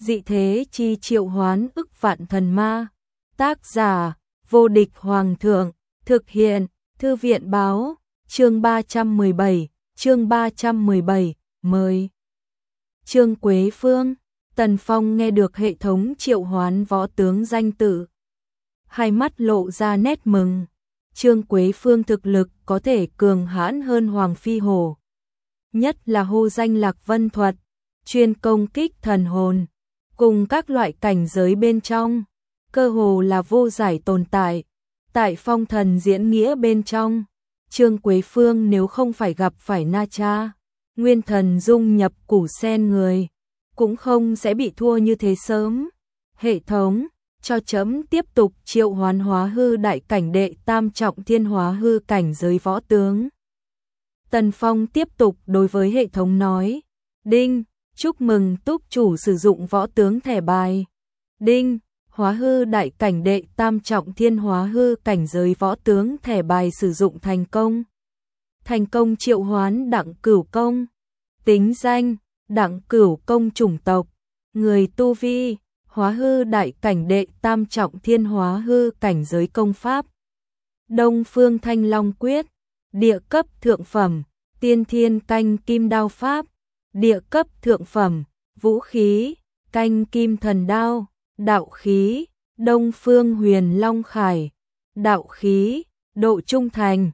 dị thế chi triệu hoán ức vạn thần ma. Tác giả, vô địch hoàng thượng, thực hiện, thư viện báo, chương 317, mời. Trương Quế Phương, Tần Phong nghe được hệ thống triệu hoán võ tướng danh tự. Hai mắt lộ ra nét mừng, Trương Quế Phương thực lực có thể cường hãn hơn Hoàng Phi Hổ. Nhất là hô danh Lạc Vân thuật, chuyên công kích thần hồn, cùng các loại cảnh giới bên trong, cơ hồ là vô giải tồn tại. Tại phong thần diễn nghĩa bên trong, Trương Quế Phương nếu không phải gặp phải Na Cha, nguyên thần dung nhập củ sen người, cũng không sẽ bị thua như thế sớm. Hệ thống, cho chấm tiếp tục triệu hoán hóa hư đại cảnh đệ tam trọng thiên hóa hư cảnh giới võ tướng. Tần Phong tiếp tục đối với hệ thống nói, đinh, chúc mừng túc chủ sử dụng võ tướng thẻ bài. Đinh, hóa hư đại cảnh đệ tam trọng thiên hóa hư cảnh giới võ tướng thẻ bài sử dụng thành công. Thành công triệu hoán Đặng Cửu Công. Tính danh, Đặng Cửu Công chủng tộc, người tu vi, hóa hư đại cảnh đệ tam trọng thiên hóa hư cảnh giới công pháp. Đông Phương Thanh Long Quyết, địa cấp thượng phẩm, tiên thiên canh kim đao pháp, địa cấp thượng phẩm, vũ khí, canh kim thần đao, đạo khí, Đông Phương Huyền Long Khải, đạo khí, độ trung thành,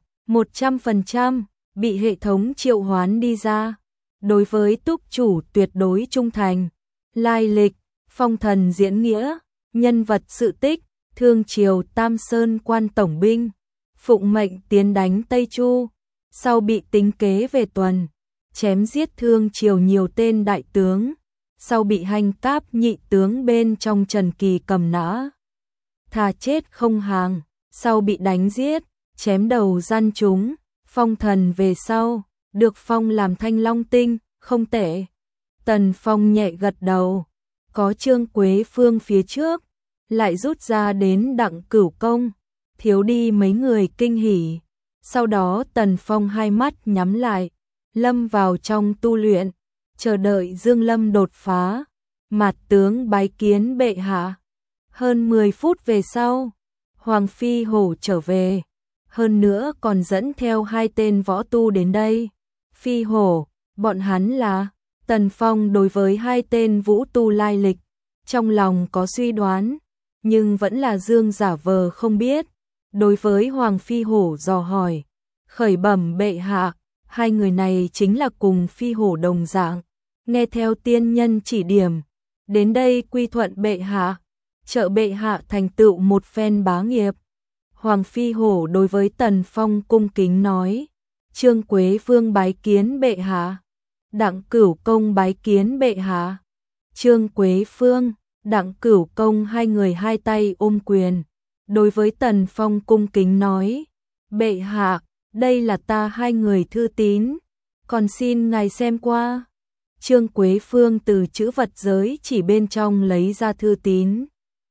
100%, bị hệ thống triệu hoán đi ra. Đối với túc chủ tuyệt đối trung thành. Lai lịch, phong thần diễn nghĩa, nhân vật sự tích, Thương Triều Tam Sơn quan tổng binh, phụng mệnh tiến đánh Tây Chu, sau bị tính kế về tuần, chém giết Thương Triều nhiều tên đại tướng, sau bị hành cáp nhị tướng bên trong Trần Kỳ cầm nã, thà chết không hàng, sau bị đánh giết, chém đầu gian chúng, phong thần về sau, được phong làm Thanh Long Tinh, không tệ. Tần Phong nhẹ gật đầu, có Trương Quế Phương phía trước, lại rút ra đến Đặng Cửu Công, thiếu đi mấy người kinh hỉ. Sau đó Tần Phong hai mắt nhắm lại, lâm vào trong tu luyện, chờ đợi Dương Lâm đột phá. Mạt tướng bái kiến bệ hạ. Hơn 10 phút về sau, Hoàng Phi Hổ trở về, hơn nữa còn dẫn theo 2 tên võ tu đến đây. Phi Hổ, bọn hắn là? Tần Phong đối với 2 tên vũ tu lai lịch, trong lòng có suy đoán, nhưng vẫn là Dương giả vờ không biết. Đối với Hoàng Phi Hổ dò hỏi, khởi bẩm bệ hạ, 2 người này chính là cùng Phi Hổ đồng dạng, nghe theo tiên nhân chỉ điểm, đến đây quy thuận bệ hạ, trợ bệ hạ thành tựu một phen bá nghiệp. Hoàng Phi Hổ đối với Tần Phong cung kính nói, Trương Quế Phương bái kiến bệ hạ, Đặng Cửu Công bái kiến bệ hạ. Trương Quế Phương, Đặng Cửu Công 2 người 2 tay ôm quyền, đối với Tần Phong cung kính nói, bệ hạ, đây là ta 2 người thư tín, còn xin ngài xem qua. Trương Quế Phương từ chữ vật giới chỉ bên trong lấy ra thư tín,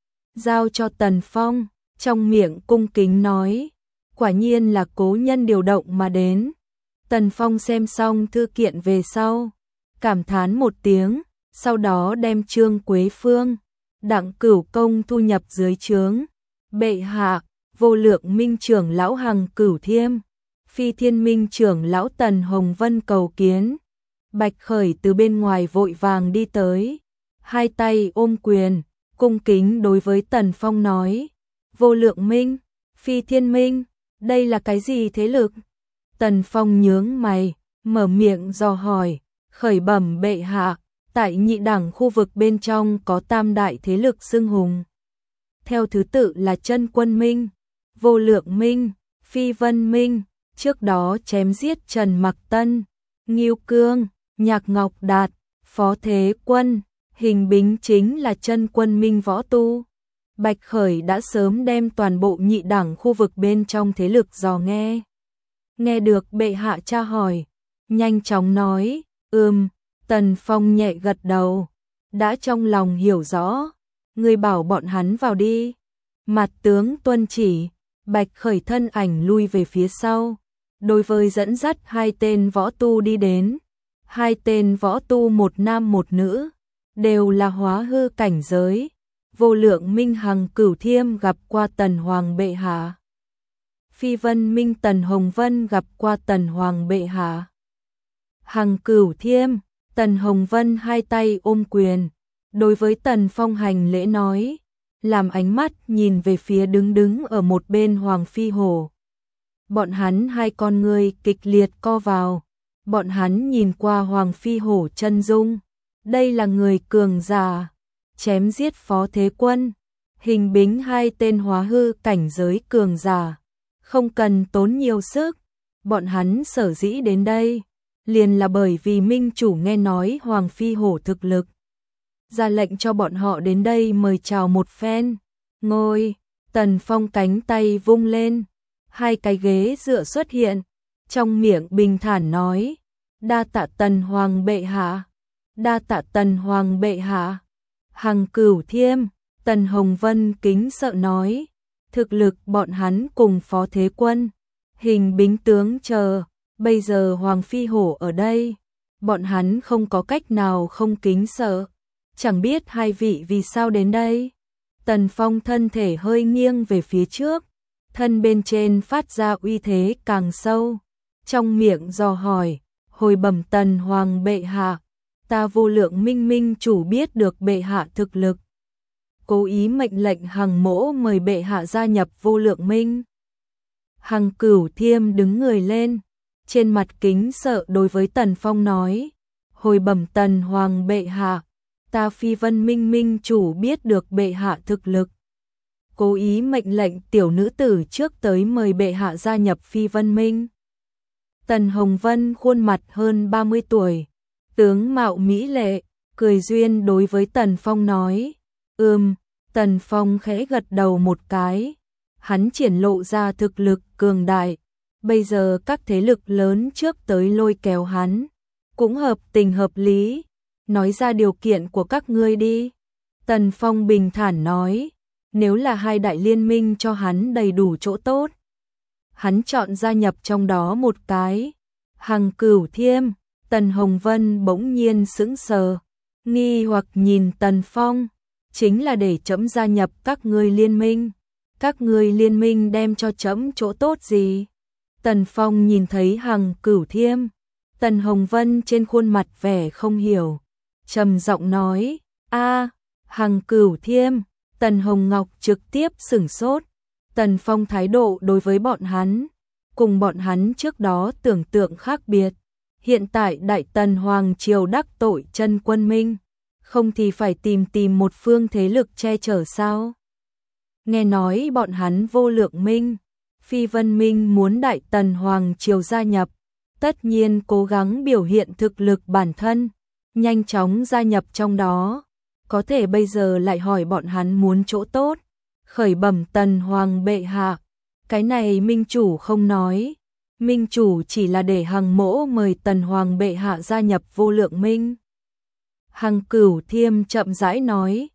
giao cho Tần Phong, trong miệng cung kính nói, quả nhiên là cố nhân điều động mà đến. Tần Phong xem xong thư kiện về sau, cảm thán một tiếng, sau đó đem Trương Quế Phương, Đặng Cửu Công thu nhập dưới trướng. Bệ hạ, Vô Lượng Minh trưởng lão Hằng Cửu Thiêm, Phi Thiên Minh trưởng lão Tần Hồng Vân cầu kiến. Bạch Khởi từ bên ngoài vội vàng đi tới, 2 tay ôm quyền, cung kính đối với Tần Phong nói, Vô Lượng Minh, Phi Thiên Minh, đây là cái gì thế lực? Tần Phong nhướng mày, mở miệng dò hỏi, khởi bẩm bệ hạ, tại nhị đẳng khu vực bên trong có 3 đại thế lực xưng hùng. Theo thứ tự là Chân Quân Minh, Vô Lượng Minh, Phi Vân Minh, trước đó chém giết Trần Mặc Tân, Ngưu Cương, Nhạc Ngọc Đạt, Phó Thế Quân, Hình Bính chính là Chân Quân Minh võ tu. Bạch Khởi đã sớm đem toàn bộ nhị đẳng khu vực bên trong thế lực dò nghe. Nghe được bệ hạ tra hỏi, nhanh chóng nói, Tần Phong nhẹ gật đầu, đã trong lòng hiểu rõ, người bảo bọn hắn vào đi. Mặt tướng tuân chỉ, Bạch Khởi thân ảnh lui về phía sau, đối với dẫn dắt 2 tên võ tu đi đến. 2 tên võ tu một nam một nữ, đều là hóa hư cảnh giới. Vô Lượng Minh Hằng Cửu Thiêm gặp qua Tần Hoàng bệ hạ. Phi Vân Minh Tần Hồng Vân gặp qua Tần Hoàng bệ hạ. Hằng Cửu Thiêm, Tần Hồng Vân hai tay ôm quyền, đối với Tần Phong hành lễ nói, làm ánh mắt nhìn về phía đứng ở một bên Hoàng Phi Hổ. Bọn hắn hai con người kịch liệt co vào, bọn hắn nhìn qua Hoàng Phi Hổ chân dung, đây là người cường giả, chém giết Phó Thế Quân, Hình Bính hai tên hóa hư cảnh giới cường giả, không cần tốn nhiều sức, bọn hắn sở dĩ đến đây, liền là bởi vì minh chủ nghe nói Hoàng Phi Hổ thực lực, ra lệnh cho bọn họ đến đây mời chào một phen. Ngồi, Tần Phong cánh tay vung lên, hai cái ghế dựa xuất hiện, trong miệng bình thản nói, đa tạ Tần Hoàng bệ hạ, đa tạ Tần Hoàng bệ hạ. Hằng Cửu Thiêm, Tần Hồng Vân kính sợ nói, thực lực bọn hắn cùng Phó Thế Quân, Hình Bính tướng chờ, bây giờ Hoàng Phi Hổ ở đây, bọn hắn không có cách nào không kính sợ, chẳng biết hai vị vì sao đến đây. Tần Phong thân thể hơi nghiêng về phía trước, thân bên trên phát ra uy thế càng sâu, trong miệng dò hỏi, hồi bẩm Tần Hoàng bệ hạ, ta Vô Lượng Minh minh chủ biết được bệ hạ thực lực, cố ý mệnh lệnh Hằng mỗ mời bệ hạ gia nhập Vô Lượng Minh. Hằng Cửu Thiêm đứng người lên, trên mặt kính sợ đối với Tần Phong nói, hồi bẩm Tần Hoàng bệ hạ, ta Phi Vân Minh minh chủ biết được bệ hạ thực lực, cố ý mệnh lệnh tiểu nữ tử trước tới mời bệ hạ gia nhập Phi Vân Minh. Tần Hồng Vân khuôn mặt hơn 30 tuổi, tướng mạo mỹ lệ, cười duyên đối với Tần Phong nói, Tần Phong khẽ gật đầu một cái, hắn triển lộ ra thực lực cường đại, bây giờ các thế lực lớn trước tới lôi kéo hắn, cũng hợp tình hợp lý, nói ra điều kiện của các ngươi đi. Tần Phong bình thản nói, nếu là hai đại liên minh cho hắn đầy đủ chỗ tốt, hắn chọn gia nhập trong đó một cái. Hằng Cửu Thiêm, Tần Hồng Vân bỗng nhiên sững sờ, nghi hoặc nhìn Tần Phong, chính là để trẫm gia nhập các ngươi liên minh. Các ngươi liên minh đem cho trẫm chỗ tốt gì? Tần Phong nhìn thấy Hằng Cửu Thiêm, Tần Hồng Vân trên khuôn mặt vẻ không hiểu, trầm giọng nói, Hằng Cửu Thiêm. Tần Hồng Ngọc trực tiếp sửng sốt, Tần Phong thái độ đối với bọn hắn, cùng bọn hắn trước đó tưởng tượng khác biệt. Hiện tại Đại Tần Hoàng Triều đắc tội Chân Quân Minh, không thì phải tìm một phương thế lực che chở sao? Nghe nói bọn hắn Vô Lượng Minh, Phi Vân Minh muốn Đại Tần Hoàng Triều gia nhập, tất nhiên cố gắng biểu hiện thực lực bản thân, nhanh chóng gia nhập trong đó. Có thể bây giờ lại hỏi bọn hắn muốn chỗ tốt, khởi bẩm Tần Hoàng bệ hạ, cái này minh chủ không nói, minh chủ chỉ là để Hằng mỗ mời Tần Hoàng bệ hạ gia nhập Vô Lượng Minh. Hằng Cửu Thiêm chậm rãi nói,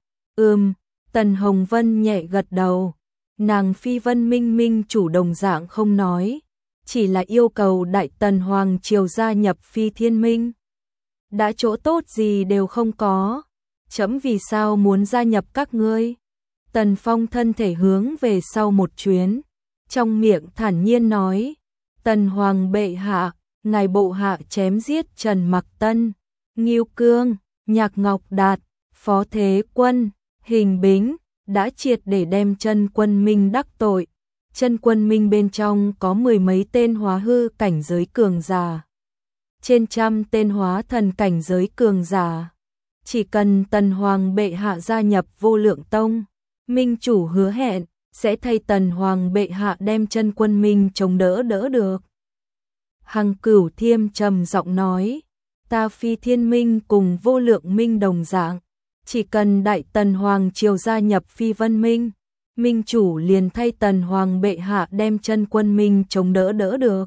Tần Hồng Vân nhẹ gật đầu, nàng Phi Vân Minh minh chủ đồng dạng không nói, chỉ là yêu cầu Đại Tần Hoàng Triều gia nhập Phi Thiên Minh. Đã chỗ tốt gì đều không có, trẫm vì sao muốn gia nhập các ngươi? Tần Phong thân thể hướng về sau một chuyến, trong miệng thản nhiên nói, Tần Hoàng bệ hạ, ngài bộ hạ chém giết Trần Mặc Tân, Ngưu Cương, Nhạc Ngọc Đạt, Phó Thế Quân, Hình Bính, đã triệt để đem Chân Quân Minh đắc tội. Chân Quân Minh bên trong có mười mấy tên hóa hư cảnh giới cường giả, trên trăm tên hóa thần cảnh giới cường giả. Chỉ cần Tần Hoàng bệ hạ gia nhập Vô Lượng Tông, minh chủ hứa hẹn sẽ thay Tần Hoàng bệ hạ đem Chân Quân Minh chống đỡ được. Hằng Cửu Thiêm trầm giọng nói, ta Phi Thiên Minh cùng Vô Lượng Minh đồng dạng, chỉ cần Đại Tần Hoàng Triều gia nhập Phi Vân Minh, minh chủ liền thay Tần Hoàng bệ hạ đem Chân Quân Minh chống đỡ được.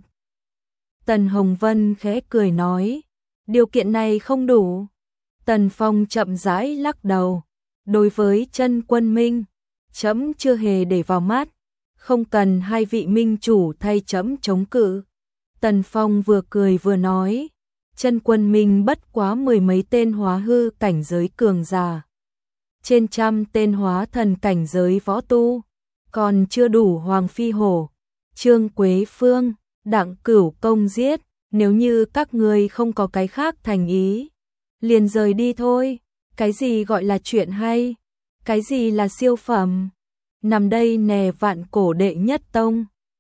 Tần Hồng Vân khẽ cười nói, điều kiện này không đủ. Tần Phong chậm rãi lắc đầu, đối với Chân Quân Minh, trẫm chưa hề để vào mắt, không cần hai vị minh chủ thay trẫm chống cự. Tần Phong vừa cười vừa nói, chân quân mình bất quá mười mấy tên hóa hư cảnh giới cường giả. Trên trăm tên hóa thần cảnh giới võ tu, còn chưa đủ Hoàng Phi Hổ, Trương Quế Phương, Đặng Cửu Công giết, nếu như các ngươi không có cái khác thành ý, liền rời đi thôi. Cái gì gọi là chuyện hay? Cái gì là siêu phẩm? Nằm đây nè vạn cổ đệ nhất tông.